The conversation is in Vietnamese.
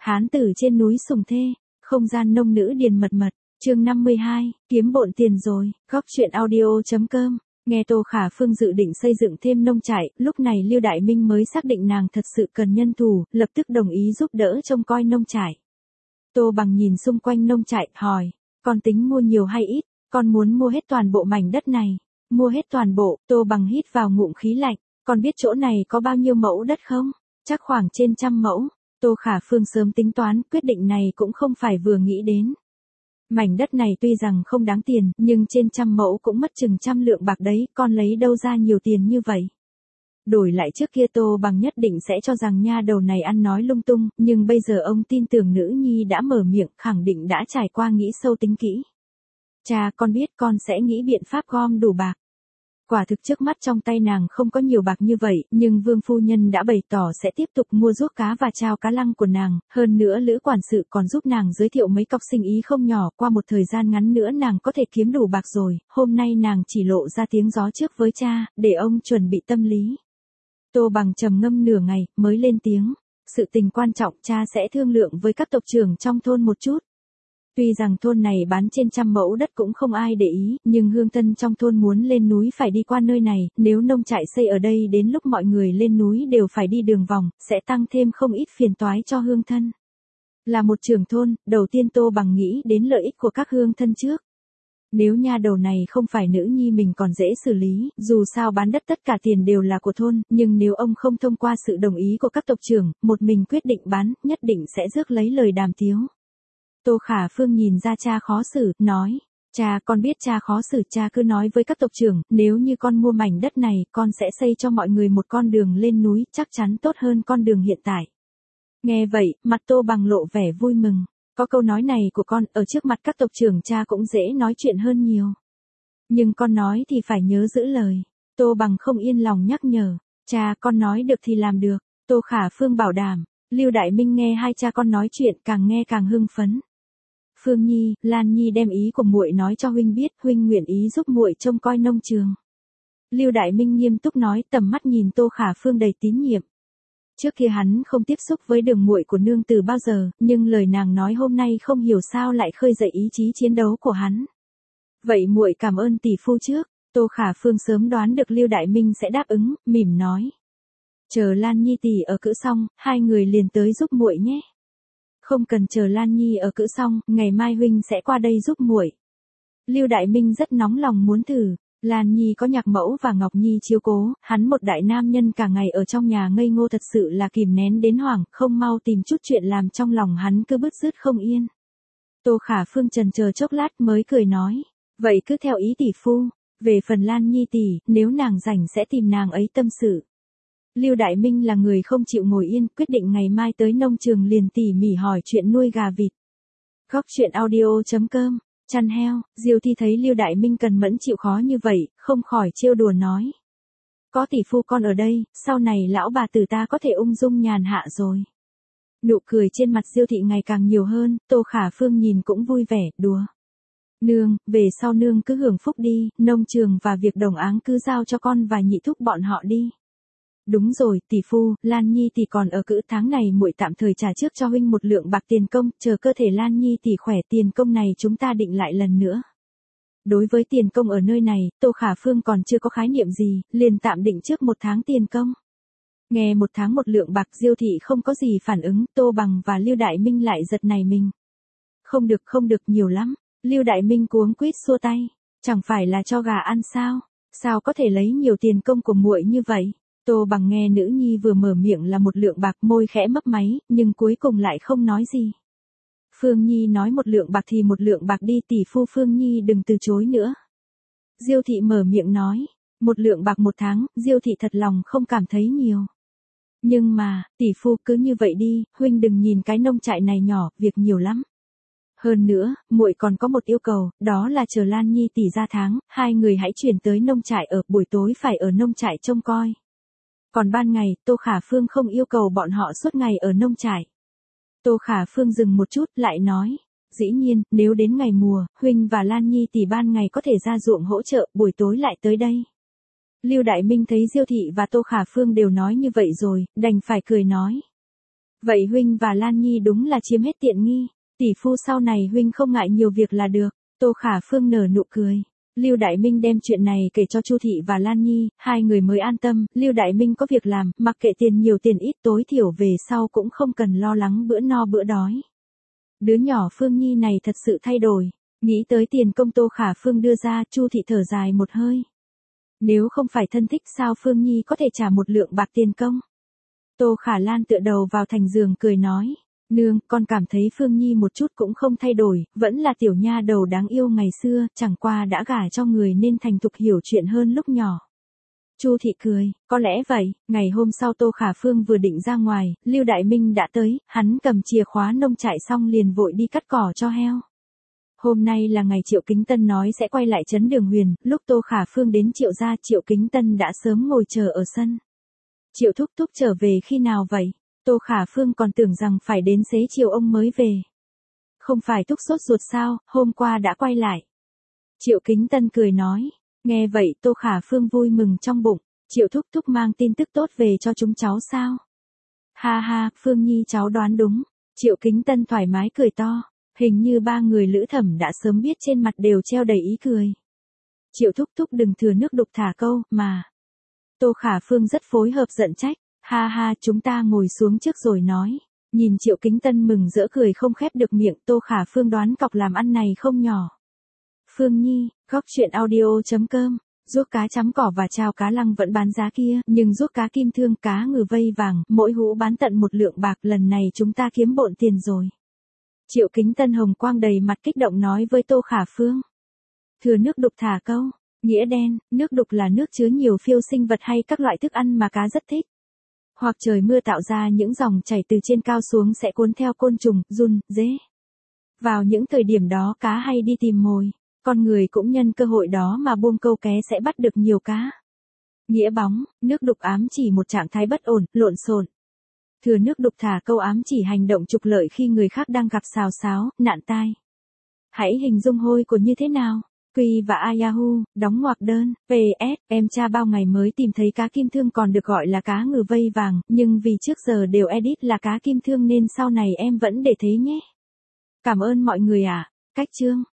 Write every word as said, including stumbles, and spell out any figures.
Hán tử trên núi Sùng Thê, không gian nông nữ điền mật mật, chương năm mươi hai, kiếm bộn tiền rồi, góc chuyện audio.com. Nghe Tô Khả Phương dự định xây dựng thêm nông trại, lúc này Lưu Đại Minh mới xác định nàng thật sự cần nhân thủ, lập tức đồng ý giúp đỡ trông coi nông trại. Tô Bằng nhìn xung quanh nông trại, hỏi, con tính mua nhiều hay ít, con muốn mua hết toàn bộ mảnh đất này. Mua hết toàn bộ, Tô Bằng hít vào ngụm khí lạnh, con biết chỗ này có bao nhiêu mẫu đất không? Chắc khoảng trên trăm mẫu. Tô Khả Phương sớm tính toán, quyết định này cũng không phải vừa nghĩ đến. Mảnh đất này tuy rằng không đáng tiền, nhưng trên trăm mẫu cũng mất chừng trăm lượng bạc đấy, con lấy đâu ra nhiều tiền như vậy. Đổi lại trước kia Tô Bằng nhất định sẽ cho rằng nha đầu này ăn nói lung tung, nhưng bây giờ ông tin tưởng nữ nhi đã mở miệng, khẳng định đã trải qua nghĩ sâu tính kỹ. Cha, con biết con sẽ nghĩ biện pháp gom đủ bạc. Quả thực trước mắt trong tay nàng không có nhiều bạc như vậy, nhưng Vương phu nhân đã bày tỏ sẽ tiếp tục mua ruốc cá và chao cá lăng của nàng, hơn nữa Lữ quản sự còn giúp nàng giới thiệu mấy cọc sinh ý không nhỏ, qua một thời gian ngắn nữa nàng có thể kiếm đủ bạc rồi, hôm nay nàng chỉ lộ ra tiếng gió trước với cha, để ông chuẩn bị tâm lý. Tô Bằng trầm ngâm nửa ngày, mới lên tiếng, sự tình quan trọng cha sẽ thương lượng với các tộc trưởng trong thôn một chút. Tuy rằng thôn này bán trên trăm mẫu đất cũng không ai để ý, nhưng hương thân trong thôn muốn lên núi phải đi qua nơi này, nếu nông trại xây ở đây đến lúc mọi người lên núi đều phải đi đường vòng, sẽ tăng thêm không ít phiền toái cho hương thân. Là một trưởng thôn, đầu tiên Tô Bằng nghĩ đến lợi ích của các hương thân trước. Nếu nha đầu này không phải nữ nhi mình còn dễ xử lý, dù sao bán đất tất cả tiền đều là của thôn, nhưng nếu ông không thông qua sự đồng ý của các tộc trưởng, một mình quyết định bán, nhất định sẽ rước lấy lời đàm tiếu. Tô Khả Phương nhìn ra cha khó xử, nói, cha con biết cha khó xử, cha cứ nói với các tộc trưởng, nếu như con mua mảnh đất này, con sẽ xây cho mọi người một con đường lên núi, chắc chắn tốt hơn con đường hiện tại. Nghe vậy, mặt Tô Bằng lộ vẻ vui mừng, có câu nói này của con, ở trước mặt các tộc trưởng cha cũng dễ nói chuyện hơn nhiều. Nhưng con nói thì phải nhớ giữ lời. Tô Bằng không yên lòng nhắc nhở, cha con nói được thì làm được, Tô Khả Phương bảo đảm. Lưu Đại Minh nghe hai cha con nói chuyện càng nghe càng hưng phấn. Phương Nhi, Lan Nhi đem ý của muội nói cho huynh biết, huynh nguyện ý giúp muội trông coi nông trường. Lưu Đại Minh nghiêm túc nói, tầm mắt nhìn Tô Khả Phương đầy tín nhiệm. Trước kia hắn không tiếp xúc với đường muội của nương từ bao giờ, nhưng lời nàng nói hôm nay không hiểu sao lại khơi dậy ý chí chiến đấu của hắn. Vậy muội cảm ơn tỷ phu trước. Tô Khả Phương sớm đoán được Lưu Đại Minh sẽ đáp ứng, mỉm nói. Chờ Lan Nhi tỷ ở cữ xong, hai người liền tới giúp muội nhé. Không cần chờ Lan Nhi ở cữ xong, ngày mai huynh sẽ qua đây giúp muội. Lưu Đại Minh rất nóng lòng muốn thử. Lan Nhi có Nhạc Mẫu và Ngọc Nhi chiếu cố, hắn một đại nam nhân cả ngày ở trong nhà ngây ngô thật sự là kìm nén đến hoảng, không mau tìm chút chuyện làm trong lòng hắn cứ bứt rứt không yên. Tô Khả Phương trần chờ chốc lát mới cười nói, vậy cứ theo ý tỷ phu, về phần Lan Nhi tỷ, nếu nàng rảnh sẽ tìm nàng ấy tâm sự. Lưu Đại Minh là người không chịu ngồi yên, quyết định ngày mai tới nông trường liền tỉ mỉ hỏi chuyện nuôi gà vịt. Góc chuyện audio.com, chăn heo, Diêu Thi thấy Lưu Đại Minh cần mẫn chịu khó như vậy, không khỏi trêu đùa nói. Có tỷ phu con ở đây, sau này lão bà tử ta có thể ung dung nhàn hạ rồi. Nụ cười trên mặt Diêu Thị ngày càng nhiều hơn, Tô Khả Phương nhìn cũng vui vẻ, đùa. Nương, về sau nương cứ hưởng phúc đi, nông trường và việc đồng áng cứ giao cho con và nhị thúc bọn họ đi. Đúng rồi, tỷ phu, Lan Nhi tỷ còn ở cữ, tháng này muội tạm thời trả trước cho huynh một lượng bạc tiền công, chờ cơ thể Lan Nhi tỷ khỏe tiền công này chúng ta định lại lần nữa. Đối với tiền công ở nơi này, Tô Khả Phương còn chưa có khái niệm gì, liền tạm định trước một tháng tiền công. Nghe một tháng một lượng bạc, Diêu Thị không có gì phản ứng, Tô Bằng và Lưu Đại Minh lại giật nảy mình. Không được không được, nhiều lắm. Lưu Đại Minh cuống quýt xua tay, chẳng phải là cho gà ăn sao, sao có thể lấy nhiều tiền công của muội như vậy. Tô Bằng nghe nữ nhi vừa mở miệng là một lượng bạc, môi khẽ mấp máy, nhưng cuối cùng lại không nói gì. Phương Nhi nói một lượng bạc thì một lượng bạc đi, tỷ phu Phương Nhi đừng từ chối nữa. Diêu Thị mở miệng nói, một lượng bạc một tháng, Diêu Thị thật lòng không cảm thấy nhiều. Nhưng mà, tỷ phu cứ như vậy đi, huynh đừng nhìn cái nông trại này nhỏ, việc nhiều lắm. Hơn nữa, muội còn có một yêu cầu, đó là chờ Lan Nhi tỷ ra tháng, hai người hãy chuyển tới nông trại ở, buổi tối phải ở nông trại trông coi. Còn ban ngày, Tô Khả Phương không yêu cầu bọn họ suốt ngày ở nông trại. Tô Khả Phương dừng một chút, lại nói, dĩ nhiên, nếu đến ngày mùa, huynh và Lan Nhi tỷ ban ngày có thể ra ruộng hỗ trợ, buổi tối lại tới đây. Lưu Đại Minh thấy Diêu Thị và Tô Khả Phương đều nói như vậy rồi, đành phải cười nói. Vậy huynh và Lan Nhi đúng là chiếm hết tiện nghi, tỷ phu sau này huynh không ngại nhiều việc là được. Tô Khả Phương nở nụ cười. Lưu Đại Minh đem chuyện này kể cho Chu Thị và Lan Nhi, hai người mới an tâm. Lưu Đại Minh có việc làm, mặc kệ tiền nhiều tiền ít, tối thiểu về sau cũng không cần lo lắng bữa no bữa đói. Đứa nhỏ Phương Nhi này thật sự thay đổi. Nghĩ tới tiền công Tô Khả Phương đưa ra, Chu Thị thở dài một hơi. Nếu không phải thân thích sao Phương Nhi có thể trả một lượng bạc tiền công? Tô Khả Lan tựa đầu vào thành giường cười nói. Nương, con cảm thấy Phương Nhi một chút cũng không thay đổi, vẫn là tiểu nha đầu đáng yêu ngày xưa, chẳng qua đã gả cho người nên thành thục hiểu chuyện hơn lúc nhỏ. Chu Thị cười, có lẽ vậy. Ngày hôm sau Tô Khả Phương vừa định ra ngoài, Lưu Đại Minh đã tới, hắn cầm chìa khóa nông trại xong liền vội đi cắt cỏ cho heo. Hôm nay là ngày Triệu Kính Tân nói sẽ quay lại trấn Đường Huyền, lúc Tô Khả Phương đến Triệu gia, Triệu Kính Tân đã sớm ngồi chờ ở sân. Triệu thúc thúc trở về khi nào vậy? Tô Khả Phương còn tưởng rằng phải đến xế chiều ông mới về. Không phải thúc sốt ruột sao, hôm qua đã quay lại. Triệu Kính Tân cười nói. Nghe vậy Tô Khả Phương vui mừng trong bụng. Triệu thúc thúc mang tin tức tốt về cho chúng cháu sao? Ha ha, Phương Nhi cháu đoán đúng. Triệu Kính Tân thoải mái cười to. Hình như ba người Lữ Thẩm đã sớm biết trên mặt đều treo đầy ý cười. Triệu thúc thúc đừng thừa nước đục thả câu, mà. Tô Khả Phương rất phối hợp giận trách. Ha ha, chúng ta ngồi xuống trước rồi nói. Nhìn Triệu Kính Tân mừng rỡ cười không khép được miệng, Tô Khả Phương đoán cọc làm ăn này không nhỏ. Phương Nhi, góc truyện audio chấm com, ruốc cá chấm cỏ và chao cá lăng vẫn bán giá kia, nhưng ruốc cá kim thương, cá ngừ vây vàng, mỗi hũ bán tận một lượng bạc, lần này chúng ta kiếm bộn tiền rồi. Triệu Kính Tân hồng quang đầy mặt kích động nói với Tô Khả Phương. Thừa nước đục thả câu, nghĩa đen, nước đục là nước chứa nhiều phiêu sinh vật hay các loại thức ăn mà cá rất thích. Hoặc trời mưa tạo ra những dòng chảy từ trên cao xuống sẽ cuốn theo côn trùng, giun, dế. Vào những thời điểm đó cá hay đi tìm mồi, con người cũng nhân cơ hội đó mà buông câu ké sẽ bắt được nhiều cá. Nghĩa bóng, nước đục ám chỉ một trạng thái bất ổn, lộn xộn. Thừa nước đục thả câu ám chỉ hành động trục lợi khi người khác đang gặp xào xáo, nạn tai. Hãy hình dung hôi của như thế nào? Quy và a Yahoo, đóng ngoặc đơn, pê ét, em tra bao ngày mới tìm thấy cá kim thương còn được gọi là cá ngừ vây vàng, nhưng vì trước giờ đều edit là cá kim thương nên sau này em vẫn để thế nhé. Cảm ơn mọi người ạ. À. Cách chương